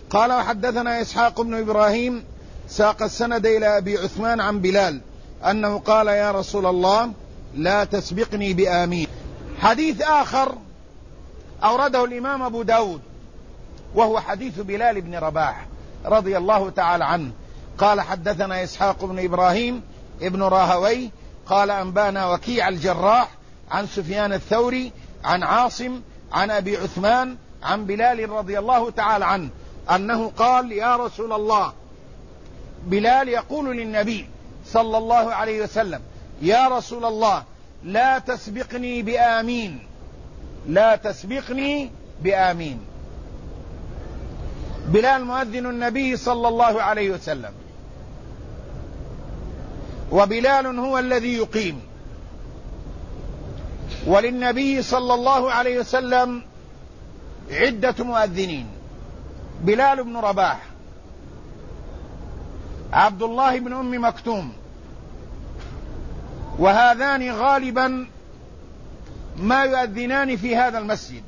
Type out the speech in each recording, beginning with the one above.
قال وحدثنا إسحاق بن إبراهيم ساق السند إلى أبي عثمان عن بلال أنه قال يا رسول الله لا تسبقني بآمين. حديث آخر أورده الإمام أبو داود وهو حديث بلال بن رباح رضي الله تعالى عنه قال حدثنا إسحاق بن إبراهيم ابن راهوي قال أنبانا وكيع الجراح عن سفيان الثوري عن عاصم عن أبي عثمان عن بلال رضي الله تعالى عنه أنه قال يا رسول الله، بلال يقول للنبي صلى الله عليه وسلم يا رسول الله لا تسبقني بآمين، لا تسبقني بآمين. بلال مؤذن النبي صلى الله عليه وسلم، وبلال هو الذي يقيم، وللنبي صلى الله عليه وسلم عدة مؤذنين: بلال بن رباح، عبد الله بن أم مكتوم، وهذان غالبا ما يؤذنان في هذا المسجد.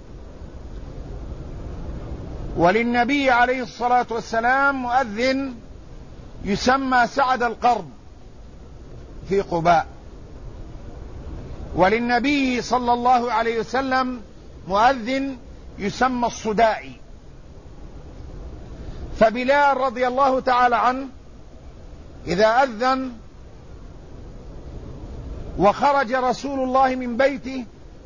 وللنبي عليه الصلاة والسلام مؤذن يسمى سعد القرب في قباء، وللنبي صلى الله عليه وسلم مؤذن يسمى الصدائي. فبلال رضي الله تعالى عنه إذا أذن وخرج رسول الله من بيته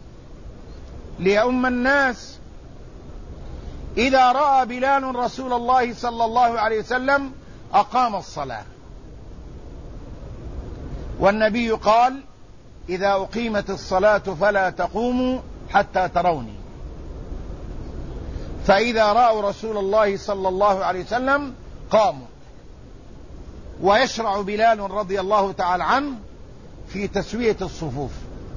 ليؤم الناس، إذا رأى بلال رسول الله صلى الله عليه وسلم أقام الصلاة. والنبي قال إذا أقيمت الصلاة فلا تقوموا حتى تروني. فإذا رأوا رسول الله صلى الله عليه وسلم قاموا. ويشرع بلال رضي الله تعالى عنه في تسوية الصفوف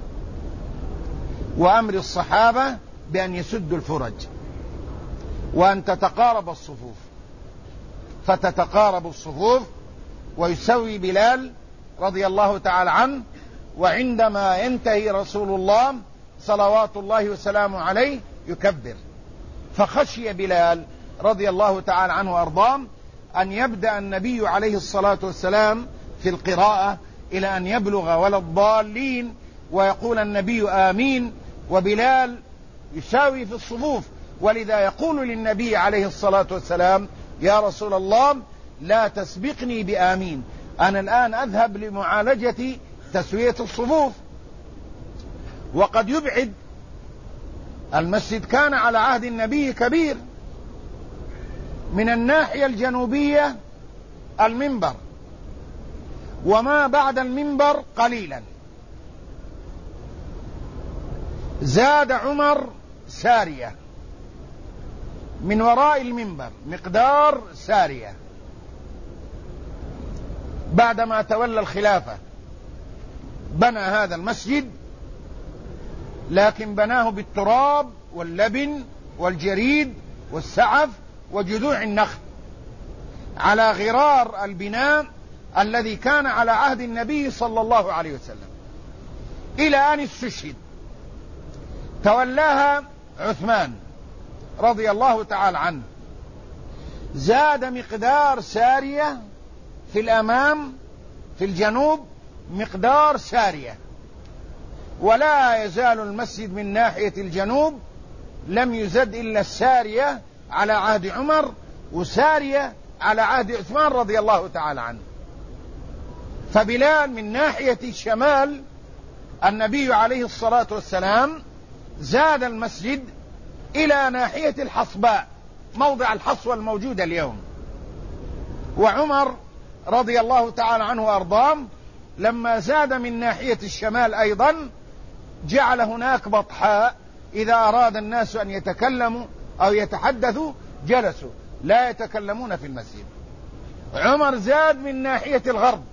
وأمر الصحابة بأن يسدوا الفرج وأن تتقارب الصفوف، فتتقارب الصفوف ويسوي بلال رضي الله تعالى عنه. وعندما ينتهي رسول الله صلوات الله وسلامه عليه يكبر. فخشي بلال رضي الله تعالى عنه وأرضاه أن يبدأ النبي عليه الصلاة والسلام في القراءة إلى أن يبلغ ولا الضالين ويقول النبي آمين وبلال يساوي في الصفوف. ولذا يقول للنبي عليه الصلاة والسلام يا رسول الله لا تسبقني بآمين، أنا الآن أذهب لمعالجة تسوية الصفوف. وقد يبعد، المسجد كان على عهد النبي كبير، من الناحية الجنوبية المنبر وما بعد المنبر قليلا. زاد عمر سارية من وراء المنبر مقدار سارية بعدما تولى الخلافة، بنى هذا المسجد، لكن بناه بالتراب واللبن والجريد والسعف وجذوع النخل على غرار البناء الذي كان على عهد النبي صلى الله عليه وسلم، إلى أن استشهد. تولاها عثمان رضي الله تعالى عنه. زاد مقدار سارية في الأمام في الجنوب، مقدار سارية، ولا يزال المسجد من ناحية الجنوب لم يزد إلا السارية على عهد عمر وسارية على عهد عثمان رضي الله تعالى عنه. فبلال من ناحية الشمال النبي عليه الصلاة والسلام زاد المسجد إلى ناحية الحصباء، موضع الحصوة الموجودة اليوم. وعمر رضي الله تعالى عنه وأرضاه لما زاد من ناحية الشمال أيضا جعل هناك بطحاء، إذا أراد الناس أن يتكلموا أو يتحدثوا جلسوا، لا يتكلمون في المسجد. عمر زاد من ناحية الغرب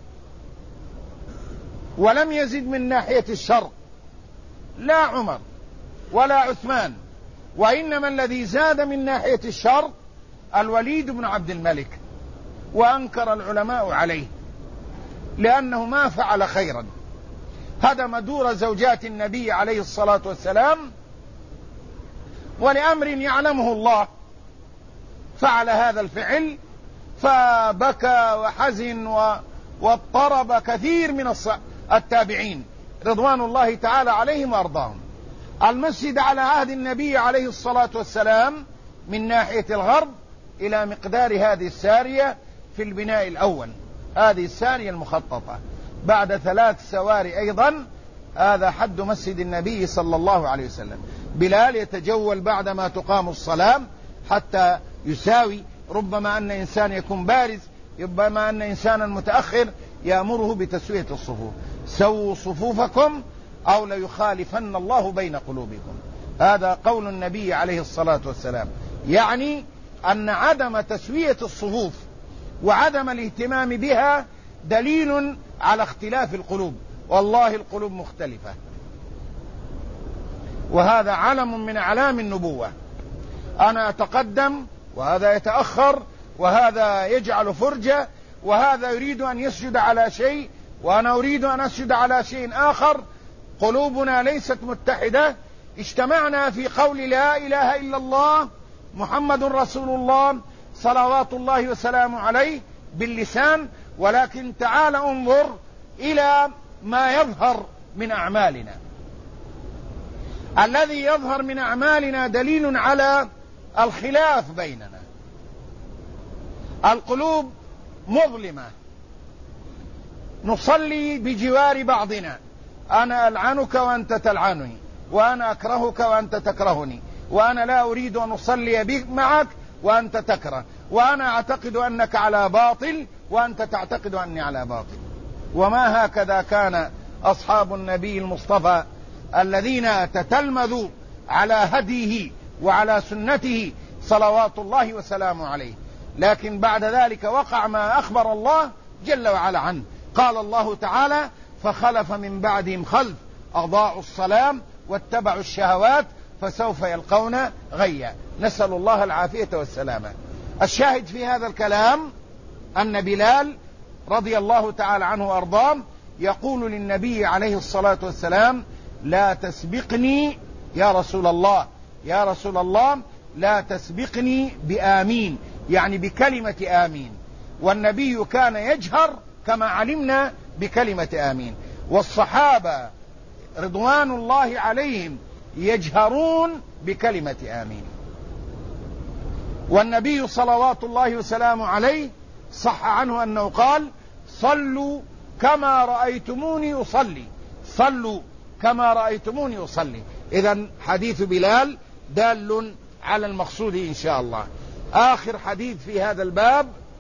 ولم يزد من ناحية الشرق، لا عمر ولا عثمان، وإنما الذي زاد من ناحية الشرق الوليد بن عبد الملك. وأنكر العلماء عليه لأنه ما فعل خيرا، هدم دور زوجات النبي عليه الصلاة والسلام ولأمر يعلمه الله فعل هذا الفعل، فبكى وحزن واضطرب كثير من التابعين رضوان الله تعالى عليهم وأرضاهم. المسجد على عهد النبي عليه الصلاة والسلام من ناحية الغرب إلى مقدار هذه السارية في البناء الأول، هذه السارية المخططة، بعد 3 سواري أيضا. هذا حد مسجد النبي صلى الله عليه وسلم. بلال يتجول بعدما تقام الصلاة حتى يساوي، ربما أن إنسان يكون بارز، ربما أن إنسانا متأخر، يأمره بتسوية الصفوف. سووا صفوفكم أو ليخالفن الله بين قلوبكم. هذا قول النبي عليه الصلاة والسلام، يعني أن عدم تسوية الصفوف وعدم الاهتمام بها دليل على اختلاف القلوب، والله القلوب مختلفة، وهذا علم من أعلام النبوة. أنا أتقدم وهذا يتأخر، وهذا يجعل فرجة، وهذا يريد أن يسجد على شيء وأنا أريد أن أسجد على شيء آخر. قلوبنا ليست متحدة. اجتمعنا في قول لا إله إلا الله محمد رسول الله صلوات الله وسلامه عليه باللسان، ولكن تعال انظر إلى ما يظهر من أعمالنا. الذي يظهر من أعمالنا دليل على الخلاف بيننا. القلوب مظلمة، نصلي بجوار بعضنا، أنا ألعنك وأنت تلعنني، وأنا أكرهك وأنت تكرهني، وأنا لا أريد أن أصلي بك معك وأنت تكره، وأنا أعتقد أنك على باطل وأنت تعتقد أني على باطل. وما هكذا كان أصحاب النبي المصطفى الذين تتلمذوا على هديه وعلى سنته صلوات الله وسلامه عليه. لكن بعد ذلك وقع ما أخبر الله جل وعلا عنه. قال الله تعالى: فخلف من بعدهم خلف أضاعوا الصلاة واتبعوا الشهوات فسوف يلقون غيا. نسأل الله العافية والسلامة. الشاهد في هذا الكلام أن بلال رضي الله تعالى عنه وأرضاه يقول للنبي عليه الصلاة والسلام: لا تسبقني يا رسول الله، يا رسول الله لا تسبقني بآمين، يعني بكلمة آمين. والنبي كان يجهر كما علمنا بكلمة آمين، والصحابة رضوان الله عليهم يجهرون بكلمة آمين. والنبي صلوات الله وسلامه عليه صح عنه أنه قال: صلوا كما رأيتموني أصلي، صلوا كما رأيتموني أصلي. إذن حديث بلال دال على المقصود إن شاء الله. آخر حديث في هذا الباب